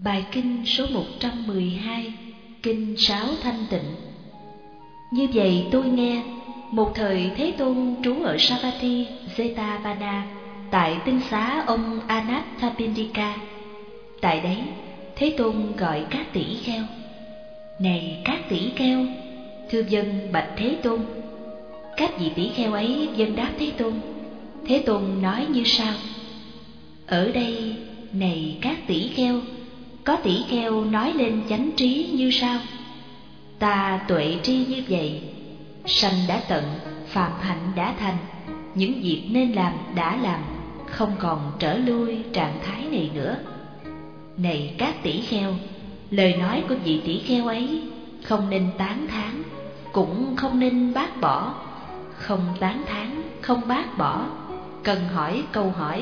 Bài kinh số 112, Kinh Sáo Thanh Tịnh. Như vậy tôi nghe, một thời Thế Tôn trú ở Savatthi, Jetavana, tại tinh xá ông Anathapindika. Tại đấy, Thế Tôn gọi các tỷ kheo: Này các tỷ kheo, thưa vâng bạch Thế Tôn. Các vị tỷ kheo ấy vâng đáp Thế Tôn. Thế Tôn nói như sau: Ở đây, này các tỷ kheo, có tỷ kheo nói lên chánh trí như sau: Ta tuệ tri như vậy, sanh đã tận, phạm hạnh đã thành, những việc nên làm đã làm, không còn trở lui trạng thái này nữa. Này các tỷ kheo, lời nói của vị tỷ kheo ấy không nên tán thán, cũng không nên bác bỏ. Không tán thán, không bác bỏ, cần hỏi câu hỏi.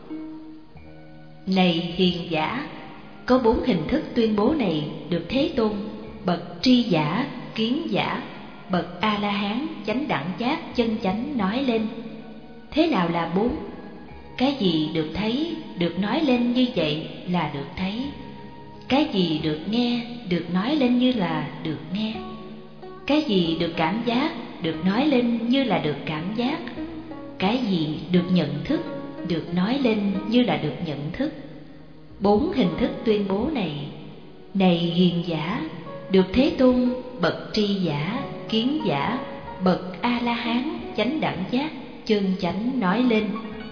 Này hiền giả, có 4 hình thức tuyên bố này được Thế Tôn, bậc tri giả, kiến giả, bậc A-la-hán, chánh đẳng giác, chân chánh nói lên. Thế nào là 4? Cái gì được thấy, được nói lên như vậy là được thấy. Cái gì được nghe, được nói lên như là được nghe. Cái gì được cảm giác, được nói lên như là được cảm giác. Cái gì được nhận thức, được nói lên như là được nhận thức. 4 hình thức tuyên bố này, này hiền giả, được Thế Tôn, bậc tri giả, kiến giả, bậc A-la-hán, chánh đẳng giác, chân chánh nói lên.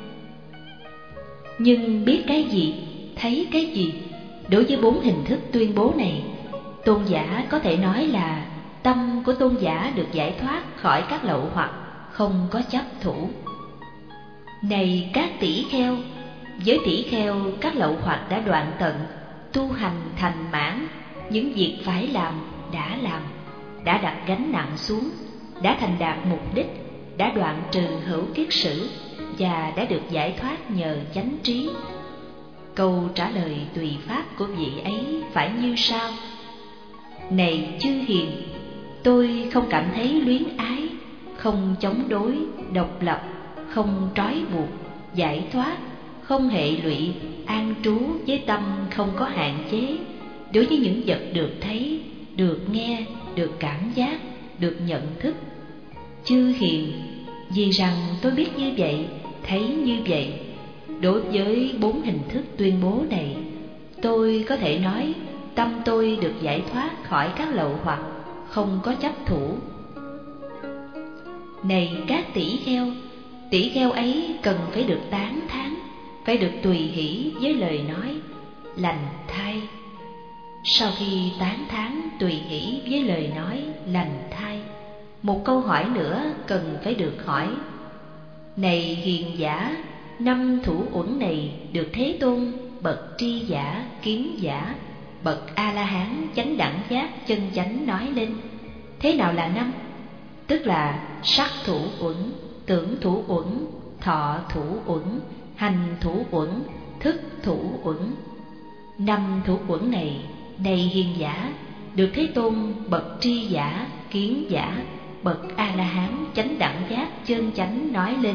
Nhưng biết cái gì, thấy cái gì? Đối với 4 hình thức tuyên bố này, tôn giả có thể nói là tâm của tôn giả được giải thoát khỏi các lậu hoặc, không có chấp thủ. Này các tỷ kheo, với tỷ kheo các lậu hoặc đã đoạn tận, tu hành thành mãn, những việc phải làm, đã đặt gánh nặng xuống, đã thành đạt mục đích, đã đoạn trừ hữu kiết sử và đã được giải thoát nhờ chánh trí. Câu trả lời tùy pháp của vị ấy phải như sau: Này chư hiền, tôi không cảm thấy luyến ái, không chống đối, độc lập, không trói buộc, giải thoát, không hệ lụy, an trú với tâm không có hạn chế đối với những vật được thấy, được nghe, được cảm giác, được nhận thức. Chư hiền, vì rằng tôi biết như vậy, thấy như vậy, đối với 4 hình thức tuyên bố này, tôi có thể nói tâm tôi được giải thoát khỏi các lậu hoặc, không có chấp thủ. Này các tỷ kheo ấy cần phải được tán thán, phải được tùy hỷ với lời nói lành thay. Sau khi tán thán tùy hỷ với lời nói lành thay, một câu hỏi nữa cần phải được hỏi: Này hiền giả, 5 thủ uẩn này được Thế Tôn, bậc tri giả, kiến giả, bậc A-la-hán, chánh đẳng giác, chân chánh nói lên. Thế nào là 5? Tức là sắc thủ uẩn, tưởng thủ uẩn, thọ thủ uẩn, hành thủ uẩn, thức thủ uẩn. 5 thủ uẩn này, này hiền giả, được Thế Tôn, bậc tri giả, kiến giả, bậc A-la-hán, chánh đẳng giác, chân chánh nói lên.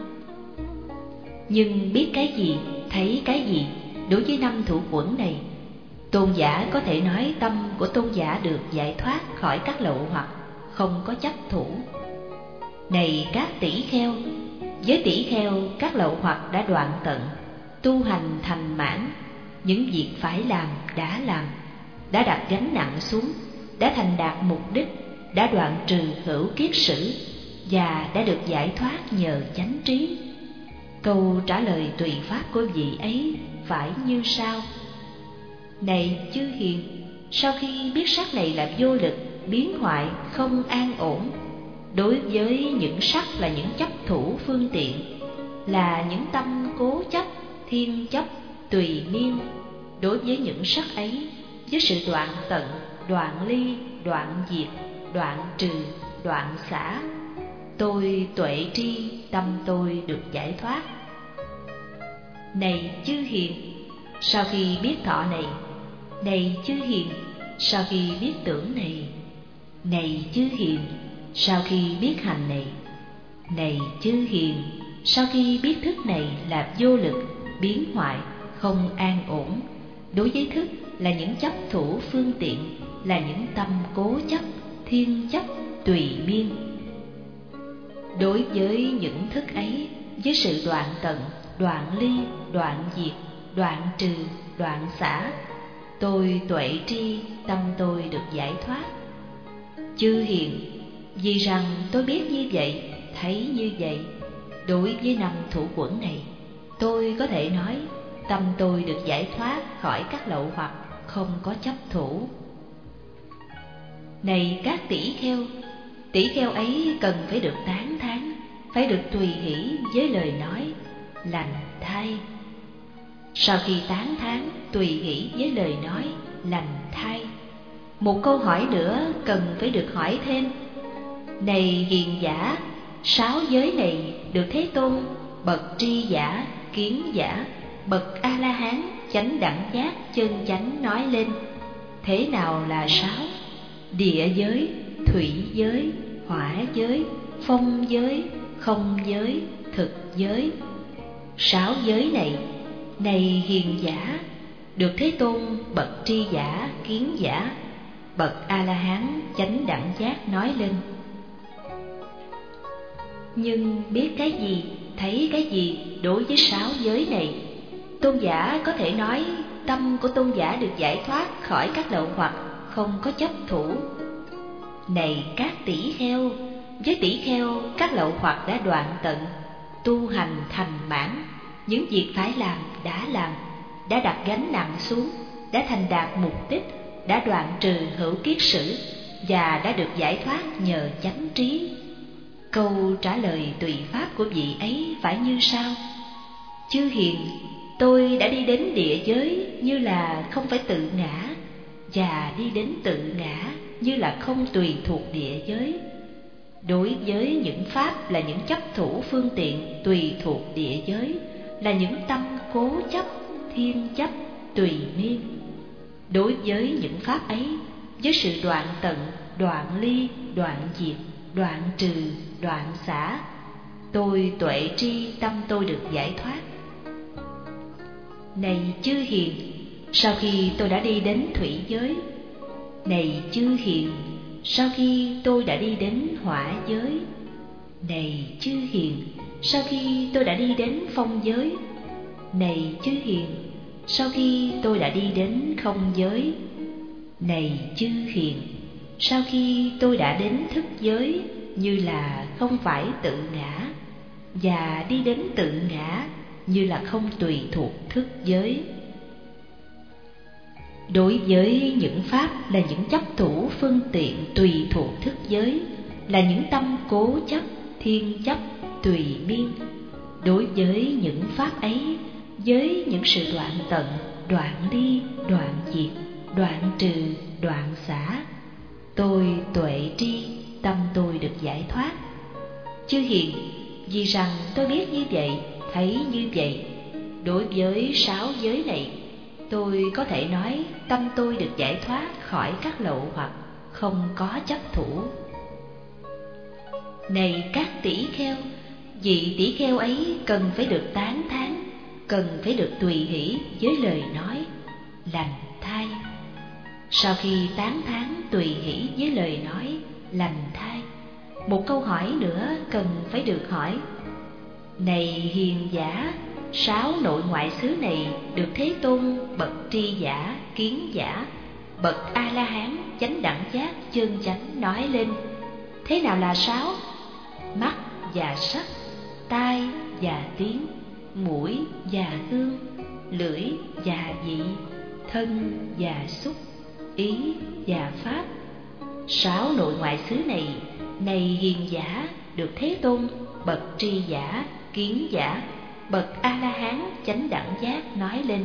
Nhưng biết cái gì, thấy cái gì? Đối với 5 thủ uẩn này, tôn giả có thể nói tâm của tôn giả được giải thoát khỏi các lậu hoặc, không có chấp thủ. Này các tỷ kheo, với tỷ kheo các lậu hoặc đã đoạn tận, tu hành thành mãn, những việc phải làm, đã đặt gánh nặng xuống, đã thành đạt mục đích, đã đoạn trừ hữu kiết sử và đã được giải thoát nhờ chánh trí. Câu trả lời tùy pháp của vị ấy phải như sau: Này chư hiền, sau khi biết sắc này là vô lực, biến hoại, không an ổn, đối với những sắc là những chấp thủ phương tiện, là những tâm cố chấp, thiên chấp, tùy miên, đối với những sắc ấy, với sự đoạn tận, đoạn ly, đoạn diệt, đoạn trừ, đoạn xả, tôi tuệ tri, tâm tôi được giải thoát. Này chư hiền, sau khi biết thọ này, này chư hiền, sau khi biết tưởng này, này chư hiền, sau khi biết hành này, này chư hiền, sau khi biết thức này là vô lực, biến hoại, không an ổn, đối với thức là những chấp thủ phương tiện, là những tâm cố chấp, thiên chấp, tùy miên. Đối với những thức ấy, với sự đoạn tận, đoạn ly, đoạn diệt, đoạn trừ, đoạn xả, tôi tuệ tri, tâm tôi được giải thoát. Chư hiền, vì rằng tôi biết như vậy, thấy như vậy, đối với năm thủ quẩn này, tôi có thể nói tâm tôi được giải thoát khỏi các lậu hoặc, không có chấp thủ. Này các tỷ kheo ấy cần phải được tán thán, phải được tùy hỷ với lời nói lành thay. Sau khi tán thán, tùy hỷ với lời nói lành thay, một câu hỏi nữa cần phải được hỏi thêm. Này hiền giả, 6 giới này được Thế Tôn bậc tri giả, kiến giả, bậc A La Hán, chánh đẳng giác, chân chánh nói lên. Thế nào là 6? Địa giới, thủy giới, hỏa giới, phong giới, không giới, thực giới. 6 giới này, này hiền giả, được Thế Tôn bậc tri giả, kiến giả, bậc A La Hán, chánh đẳng giác nói lên. Nhưng biết cái gì, thấy cái gì đối với 6 giới này? Tôn giả có thể nói tâm của tôn giả được giải thoát khỏi các lậu hoặc, không có chấp thủ. Này các tỷ kheo, với tỷ kheo các lậu hoặc đã đoạn tận, tu hành thành mãn, những việc phải làm, đã đặt gánh nặng xuống, đã thành đạt mục đích, đã đoạn trừ hữu kiết sử, và đã được giải thoát nhờ chánh trí. Câu trả lời tùy pháp của vị ấy phải như sau: chư hiền, tôi đã đi đến địa giới như là không phải tự ngã, và đi đến tự ngã như là không tùy thuộc địa giới. Đối với những pháp là những chấp thủ phương tiện tùy thuộc địa giới, là những tâm cố chấp, thiên chấp, tùy miên. Đối với những pháp ấy, với sự đoạn tận, đoạn ly, đoạn diệt, đoạn trừ, đoạn xả, tôi tuệ tri, tâm tôi được giải thoát. Này chư hiền, sau khi tôi đã đi đến thủy giới, này chư hiền, sau khi tôi đã đi đến hỏa giới, này chư hiền, sau khi tôi đã đi đến phong giới, này chư hiền, sau khi tôi đã đi đến không giới, này chư hiền, sau khi tôi đã đến thức giới như là không phải tự ngã, và đi đến tự ngã như là không tùy thuộc thức giới. Đối với những pháp là những chấp thủ phương tiện tùy thuộc thức giới, là những tâm cố chấp, thiên chấp, tùy miên. Đối với những pháp ấy, với những sự đoạn tận, đoạn ly, đoạn diệt, đoạn trừ, đoạn xả, tôi tuệ tri, tâm tôi được giải thoát. Chư hiền, vì rằng tôi biết như vậy, thấy như vậy, đối với 6 giới này, tôi có thể nói tâm tôi được giải thoát khỏi các lậu hoặc, không có chấp thủ. Này các tỷ kheo, vị tỷ kheo ấy cần phải được tán thán, cần phải được tùy hỷ với lời nói lành thay. Sau khi tán thán tùy hỷ với lời nói lành thay, một câu hỏi nữa cần phải được hỏi. Này hiền giả, 6 nội ngoại xứ này được Thế Tôn bậc tri giả, kiến giả, bậc A La Hán, chánh đẳng giác, chân chánh nói lên. Thế nào là 6? Mắt và sắc, tai và tiếng, mũi và hương, lưỡi và vị, thân và xúc, ý và pháp. 6 nội ngoại xứ này, này hiền giả, được Thế Tôn bậc tri giả, kiến giả, bậc A La Hán, chánh đẳng giác nói lên.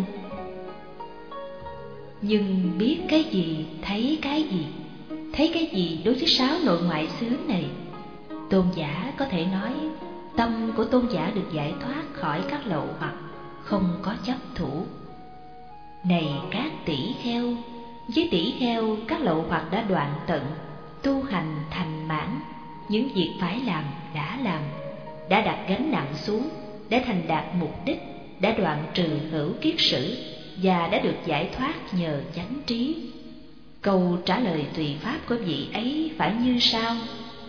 Nhưng biết cái gì, thấy cái gì, thấy cái gì đối với 6 nội ngoại xứ này? Tôn giả có thể nói tâm của tôn giả được giải thoát khỏi các lậu hoặc, không có chấp thủ. Này các tỷ kheo, với tỷ kheo các lậu hoặc đã đoạn tận, tu hành thành mãn, những việc phải làm, đã đặt gánh nặng xuống, đã thành đạt mục đích, đã đoạn trừ hữu kiết sử, và đã được giải thoát nhờ chánh trí. Câu trả lời tùy pháp của vị ấy phải như sau: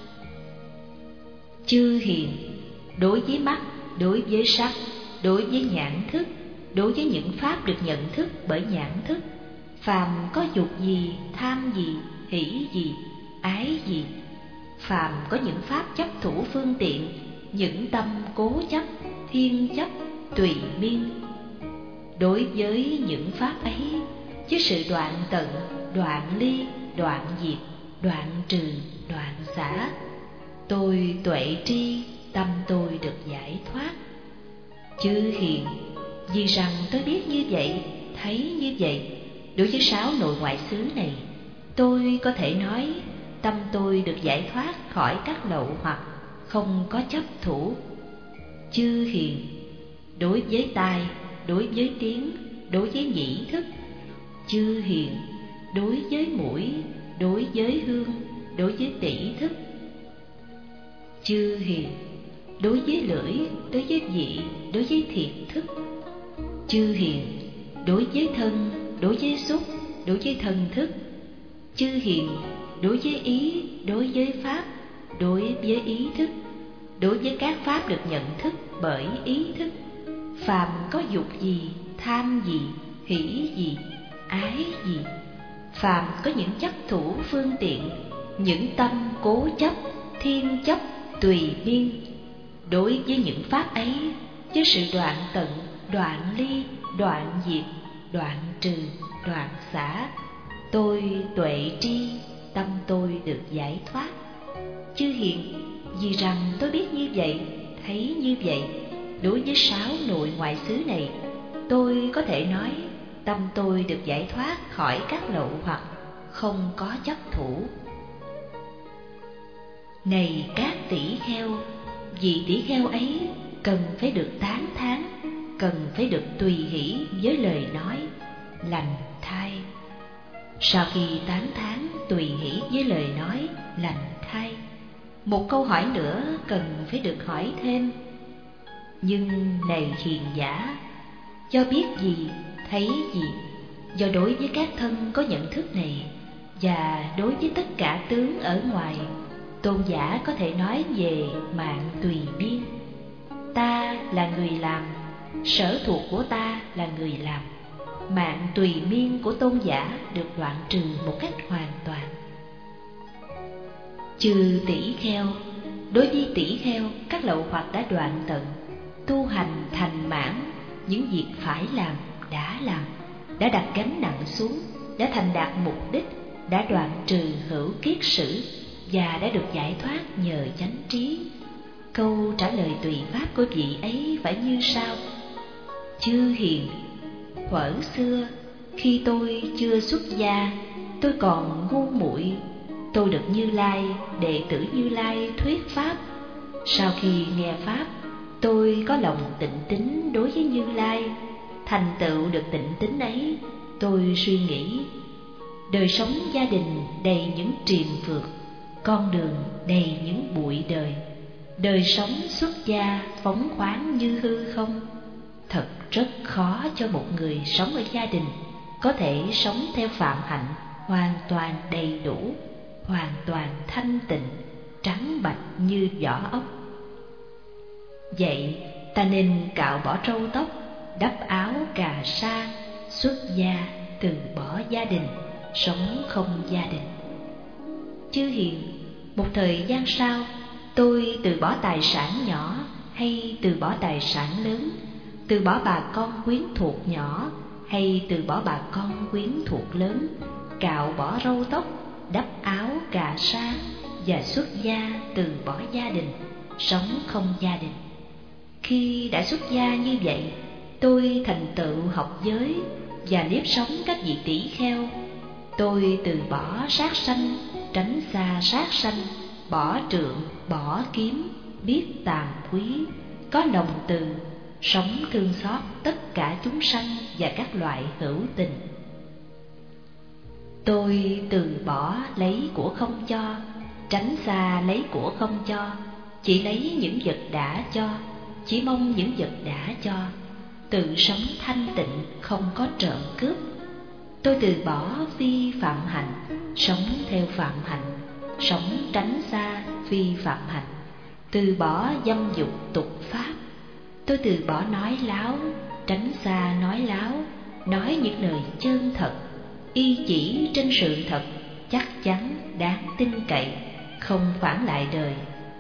chư hiền, đối với mắt, đối với sắc, đối với nhãn thức, đối với những pháp được nhận thức bởi nhãn thức, phàm có dục gì, tham gì, hỷ gì, ái gì, phàm có những pháp chấp thủ phương tiện, những tâm cố chấp, thiên chấp, tùy miên, đối với những pháp ấy, với sự đoạn tận, đoạn ly, đoạn diệt, đoạn trừ, đoạn xả, tôi tuệ tri, tâm tôi được giải thoát. Chư hiền, vì rằng tôi biết như vậy, thấy như vậy, đối với 6 nội ngoại xứ này, tôi có thể nói tâm tôi được giải thoát khỏi các lậu hoặc, không có chấp thủ. Chư hiền, đối với tai, đối với tiếng, đối với nhĩ thức. Chư hiền, đối với mũi, đối với hương, đối với tỷ thức. Chư hiền, đối với lưỡi, đối với vị, đối với thiệt thức. Chư hiền, đối với thân, đối với xúc, đối với thân thức. Chư hiền, đối với ý, đối với pháp, đối với ý thức, đối với các pháp được nhận thức bởi ý thức. Phàm có dục gì, tham gì, hỷ gì, ái gì, phàm có những chấp thủ phương tiện, những tâm cố chấp, thiên chấp, tùy biên, đối với những pháp ấy, với sự đoạn tận, đoạn ly, đoạn diệt, đoạn trừ, đoạn xả, tôi tuệ tri, tâm tôi được giải thoát. Chư hiền, vì rằng tôi biết như vậy, thấy như vậy, đối với 6 nội ngoại xứ này, tôi có thể nói tâm tôi được giải thoát khỏi các lậu hoặc, không có chấp thủ. Này các tỷ kheo, vị tỷ kheo ấy cần phải được tán thán, cần phải được tùy hỷ với lời nói lành thay. Sau khi tán thán tùy hỷ với lời nói lành thay, một câu hỏi nữa cần phải được hỏi thêm. Nhưng này hiền giả, do biết gì, thấy gì, do đối với các thân có nhận thức này, và đối với tất cả tướng ở ngoài, tôn giả có thể nói về mạng tùy biên. Ta là người làm, sở thuộc của ta là người làm. Mạng tùy miên của tôn giả được đoạn trừ một cách hoàn toàn. Chư tỷ kheo, đối với tỷ kheo, các lậu hoặc đã đoạn tận, tu hành thành mãn, những việc phải làm, đã đặt gánh nặng xuống, đã thành đạt mục đích, đã đoạn trừ hữu kiết sử, và đã được giải thoát nhờ chánh trí. Câu trả lời tùy pháp của vị ấy phải như sau: chư hiền, thuở xưa khi tôi chưa xuất gia, tôi còn ngu muội, tôi được Như Lai, đệ tử Như Lai thuyết pháp. Sau khi nghe pháp, tôi có lòng tịnh tín đối với Như Lai. Thành tựu được tịnh tín ấy, tôi suy nghĩ, đời sống gia đình đầy những triền phượt, con đường đầy những bụi đời, đời sống xuất gia phóng khoáng như hư không. Thật rất khó cho một người sống ở gia đình có thể sống theo phạm hạnh hoàn toàn đầy đủ, hoàn toàn thanh tịnh, trắng bạch như vỏ ốc. Vậy ta nên cạo bỏ râu tóc, đắp áo cà sa, xuất gia, từ bỏ gia đình, sống không gia đình. Chư hiền, một thời gian sau, tôi từ bỏ tài sản nhỏ hay từ bỏ tài sản lớn, từ bỏ bà con quyến thuộc nhỏ hay từ bỏ bà con quyến thuộc lớn, cạo bỏ râu tóc, đắp áo cà sa và xuất gia, từ bỏ gia đình, sống không gia đình. Khi đã xuất gia như vậy, tôi thành tựu học giới và nếp sống các vị tỷ kheo. Tôi từ bỏ sát sanh, tránh xa sát sanh, bỏ trượng, bỏ kiếm, biết tàm quý, có lòng từ, sống thương xót tất cả chúng sanh và các loại hữu tình. Tôi từ bỏ lấy của không cho, tránh xa lấy của không cho, chỉ lấy những vật đã cho, chỉ mong những vật đã cho. tự sống thanh tịnh, không có trộm cướp. Tôi từ bỏ phi phạm hạnh, sống theo phạm hạnh, sống tránh xa phi phạm hạnh, từ bỏ dâm dục tục pháp. Tôi từ bỏ nói láo, tránh xa nói láo, nói những lời chân thật, y chỉ trên sự thật, chắc chắn, đáng tin cậy, không phản lại đời.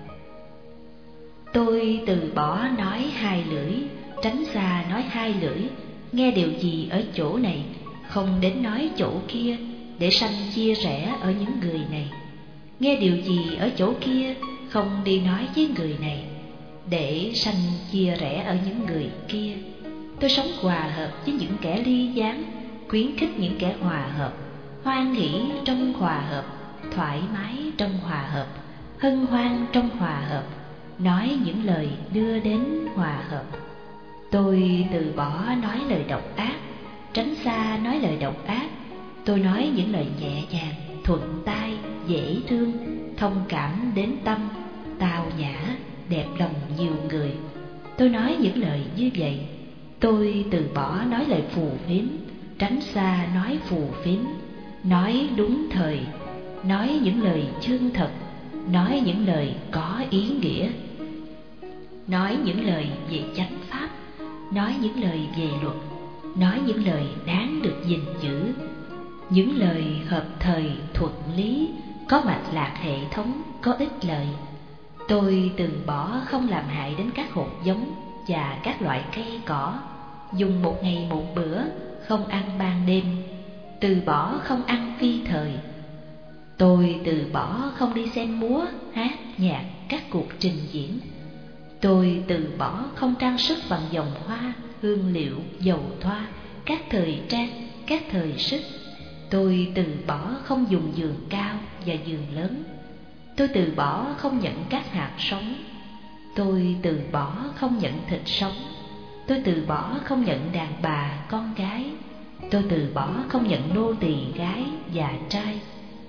Tôi từ bỏ nói hai lưỡi, tránh xa nói hai lưỡi, nghe điều gì ở chỗ này, không đến nói chỗ kia, để sanh chia rẽ ở những người này. Nghe điều gì ở chỗ kia, không đi nói với người này, để sanh chia rẽ ở những người kia. Tôi sống hòa hợp với những kẻ ly gián, khuyến khích những kẻ hòa hợp, hoan hỷ trong hòa hợp, thoải mái trong hòa hợp, hân hoan trong hòa hợp, nói những lời đưa đến hòa hợp. Tôi từ bỏ nói lời độc ác, tránh xa nói lời độc ác. Tôi nói những lời nhẹ nhàng, thuận tai, dễ thương, thông cảm đến tâm, tao nhã, đẹp lòng nhiều người. Tôi nói những lời như vậy. Tôi từ bỏ nói lời phù phiếm, tránh xa nói phù phiếm, nói đúng thời, nói những lời chân thật, nói những lời có ý nghĩa, nói những lời về chánh pháp, nói những lời về luật, nói những lời đáng được gìn giữ, những lời hợp thời thuận lý, có mạch lạc hệ thống, có ích lợi. Tôi từ bỏ không làm hại đến các hột giống và các loại cây cỏ, dùng một ngày một bữa, không ăn ban đêm, từ bỏ không ăn phi thời. Tôi từ bỏ không đi xem múa, hát, nhạc, các cuộc trình diễn. Tôi từ bỏ không trang sức bằng vòng hoa, hương liệu, dầu thoa, các thời trang, các thời sức. Tôi từ bỏ không dùng giường cao và giường lớn. Tôi từ bỏ không nhận các hạt sống. Tôi từ bỏ không nhận thịt sống. Tôi từ bỏ không nhận đàn bà, con gái. Tôi từ bỏ không nhận nô tỳ gái và trai.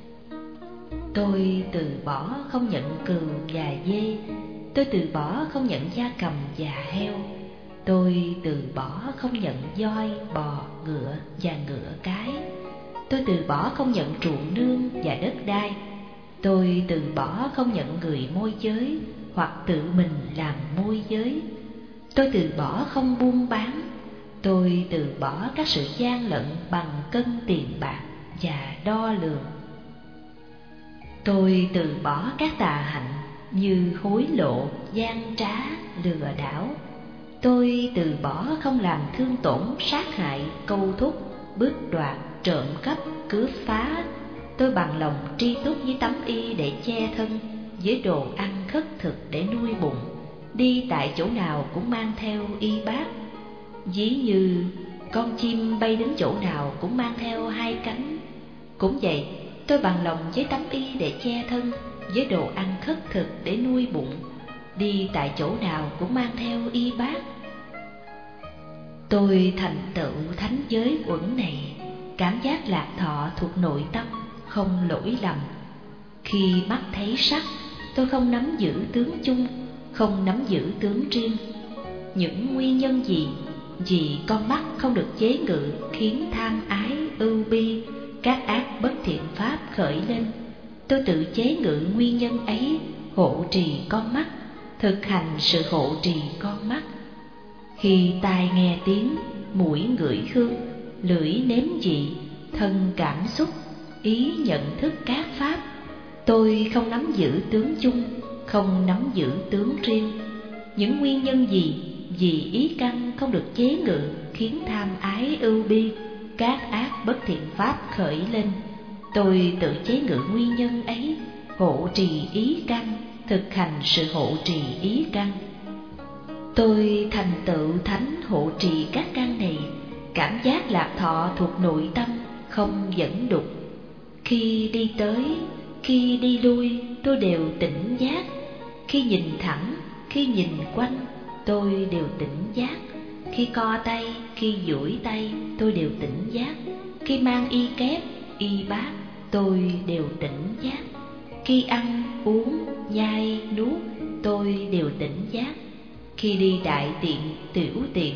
Tôi từ bỏ không nhận cừu và dê. Tôi từ bỏ không nhận gia cầm và heo. Tôi từ bỏ không nhận voi, bò, ngựa và ngựa cái. Tôi từ bỏ không nhận ruộng nương và đất đai. Tôi từ bỏ không nhận người môi giới hoặc tự mình làm môi giới. Tôi từ bỏ không buôn bán. Tôi từ bỏ các sự gian lận bằng cân tiền bạc và đo lường. Tôi từ bỏ các tà hạnh như hối lộ, gian trá, lừa đảo. Tôi từ bỏ không làm thương tổn, sát hại, câu thúc, bướt đoạt, trộm cắp, cướp phá. Tôi bằng lòng tri túc với tấm y để che thân, với đồ ăn khất thực để nuôi bụng. Đi tại chỗ nào cũng mang theo y bát. Ví như con chim bay đến chỗ nào cũng mang theo hai cánh. Cũng vậy, tôi bằng lòng với tấm y để che thân, với đồ ăn khất thực để nuôi bụng. Đi tại chỗ nào cũng mang theo y bát. Tôi thành tựu thánh giới uẩn này, cảm giác lạc thọ thuộc nội tâm, không lỗi lầm. Khi mắt thấy sắc, tôi không nắm giữ tướng chung, không nắm giữ tướng riêng. Những nguyên nhân gì vì con mắt không được chế ngự khiến tham ái, ưu bi, các ác bất thiện pháp khởi lên. Tôi tự chế ngự nguyên nhân ấy, hộ trì con mắt, thực hành sự hộ trì con mắt. Khi tai nghe tiếng, mũi ngửi hương, lưỡi nếm vị, thân cảm xúc, ý nhận thức các pháp, tôi không nắm giữ tướng chung, không nắm giữ tướng riêng. Những nguyên nhân gì vì ý căn không được chế ngự khiến tham ái, ưu bi, các ác bất thiện pháp khởi lên, tôi tự chế ngự nguyên nhân ấy, hộ trì ý căn, thực hành sự hộ trì ý căn. Tôi thành tựu thánh hộ trì các căn này, cảm giác lạc thọ thuộc nội tâm, không dẫn đục. Khi đi tới, khi đi lui, tôi đều tỉnh giác. Khi nhìn thẳng, khi nhìn quanh, tôi đều tỉnh giác. Khi co tay, khi duỗi tay, tôi đều tỉnh giác. Khi mang y kép, y bát, tôi đều tỉnh giác. Khi ăn, uống, nhai, nuốt, tôi đều tỉnh giác. Khi đi đại tiện, tiểu tiện,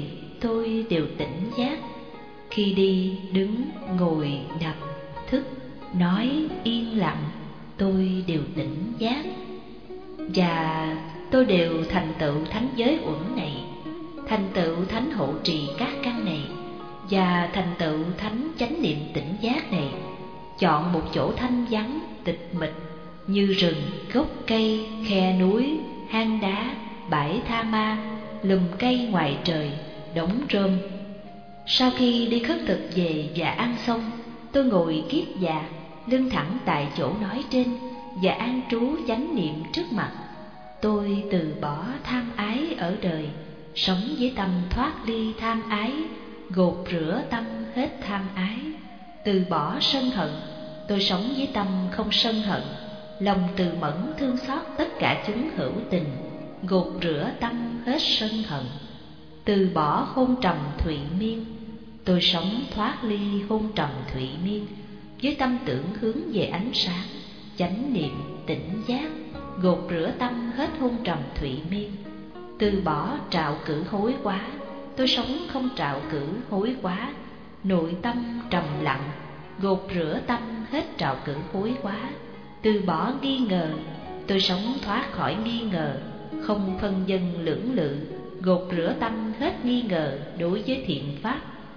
tôi đều tỉnh giác. Khi đi, đứng, ngồi, nằm, thức, nói, yên lặng, tôi đều tỉnh giác. Và tôi đều thành tựu thánh giới uẩn này, thành tựu thánh hộ trì các căn này, và thành tựu thánh chánh niệm tỉnh giác này. Chọn một chỗ thanh vắng, tịch mịch, như rừng, gốc cây, khe núi, hang đá, bãi tha ma, lùm cây ngoài trời, đống rơm. Sau khi đi khất thực về và ăn xong, tôi ngồi kiết già, lưng thẳng tại chỗ nói trên, và an trú chánh niệm trước mặt. Tôi từ bỏ tham ái ở đời, sống với tâm thoát ly tham ái, gột rửa tâm hết tham ái. Từ bỏ sân hận, tôi sống với tâm không sân hận, lòng từ mẫn thương xót tất cả chúng hữu tình, gột rửa tâm hết sân hận. Từ bỏ hôn trầm thụy miên, tôi sống thoát ly hôn trầm thụy miên, với tâm tưởng hướng về ánh sáng, chánh niệm tỉnh giác, gột rửa tâm hết hôn trầm thụy miên. Từ bỏ trạo cử hối quá, tôi sống không trạo cử hối quá, nội tâm trầm lặng, gột rửa tâm hết trạo cử hối quá. Từ bỏ nghi ngờ, tôi sống thoát khỏi nghi ngờ, không phân vân lưỡng lự, gột rửa tâm hết nghi ngờ đối với thiện pháp.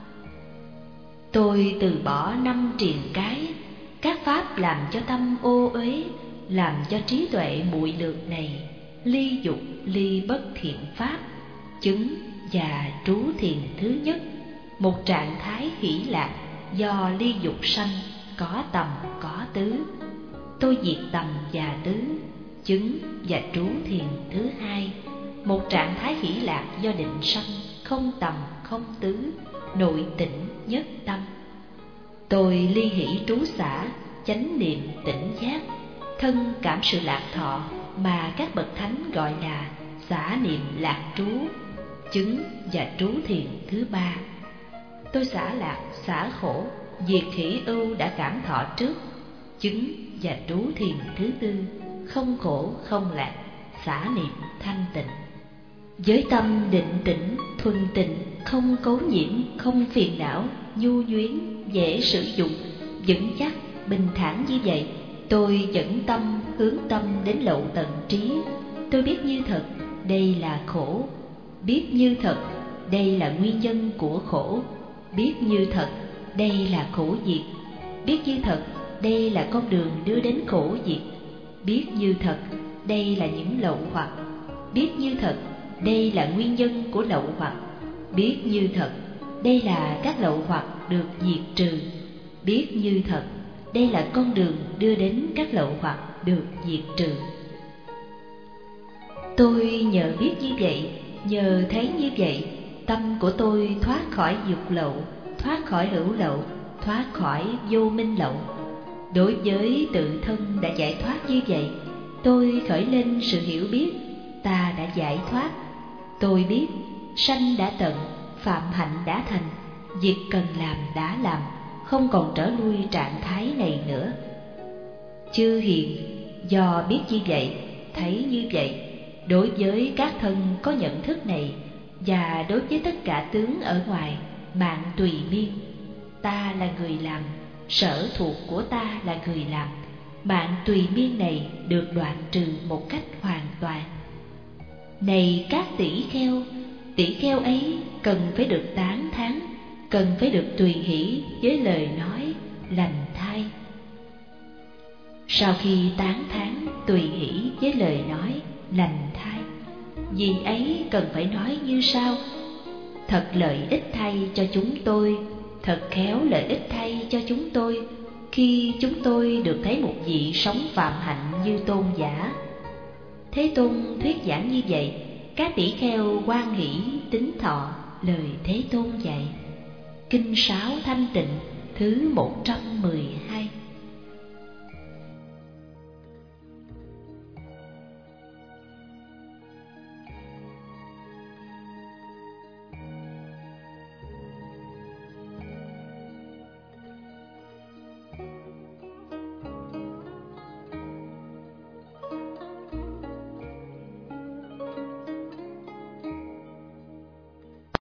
Tôi từ bỏ năm triền cái, các pháp làm cho tâm ô uế, làm cho trí tuệ muội lược này, ly dục ly bất thiện pháp, chứng và trú thiền thứ nhất, một trạng thái hỷ lạc do ly dục sanh, có tầm có tứ. Tôi diệt tầm và tứ, chứng và trú thiền thứ hai, một trạng thái hỷ lạc do định sanh, không tầm không tứ, nội tĩnh nhất tâm. Tôi ly hỷ trú xả, chánh niệm tỉnh giác, thân cảm sự lạc thọ mà các bậc thánh gọi là xả niệm lạc trú, chứng và trú thiền thứ ba. Tôi xả lạc, xả khổ, diệt hỷ ưu đã cảm thọ trước, chứng và trú thiền thứ tư, không khổ không lạc, xả niệm thanh tịnh. Với tâm định tĩnh, thuần tịnh, không cấu nhiễm, không phiền não, nhu nhuyến, dễ sử dụng, vững chắc, bình thản như vậy, tôi dẫn tâm, hướng tâm đến lậu tận trí. Tôi biết như thật, đây là khổ, biết như thật, đây là nguyên nhân của khổ, biết như thật, đây là khổ diệt, biết như thật, đây là con đường đưa đến khổ diệt, biết như thật, đây là những lậu hoặc, biết như thật, đây là nguyên nhân của lậu hoặc, biết như thật, đây là các lậu hoặc được diệt trừ, biết như thật, đây là con đường đưa đến các lậu hoặc được diệt trừ. Tôi nhờ biết như vậy, nhờ thấy như vậy, tâm của tôi thoát khỏi dục lậu, thoát khỏi hữu lậu, thoát khỏi vô minh lậu. Đối với tự thân đã giải thoát như vậy, tôi khởi lên sự hiểu biết, ta đã giải thoát. Tôi biết, sanh đã tận, phạm hạnh đã thành, việc cần làm đã làm, không còn trở lui trạng thái này nữa. Chư hiền do biết như vậy, thấy như vậy, đối với các thân có nhận thức này, và đối với tất cả tướng ở ngoài, mạng tùy miên, ta là người làm, sở thuộc của ta là người làm, mạng tùy miên này được đoạn trừ một cách hoàn toàn. Này các tỷ kheo ấy cần phải được tán thán, cần phải được tùy hỷ với lời nói lành thay. Sau khi tán thán tùy hỷ với lời nói lành thay, vì ấy cần phải nói như sau: thật lợi ích thay cho chúng tôi, thật khéo lợi ích thay cho chúng tôi, khi chúng tôi được thấy một vị sống phạm hạnh như tôn giả. Thế Tôn thuyết giảng như vậy, các tỷ kheo hoan hỷ tín thọ lời Thế Tôn dạy. Kinh Sáo Thanh Tịnh thứ 112.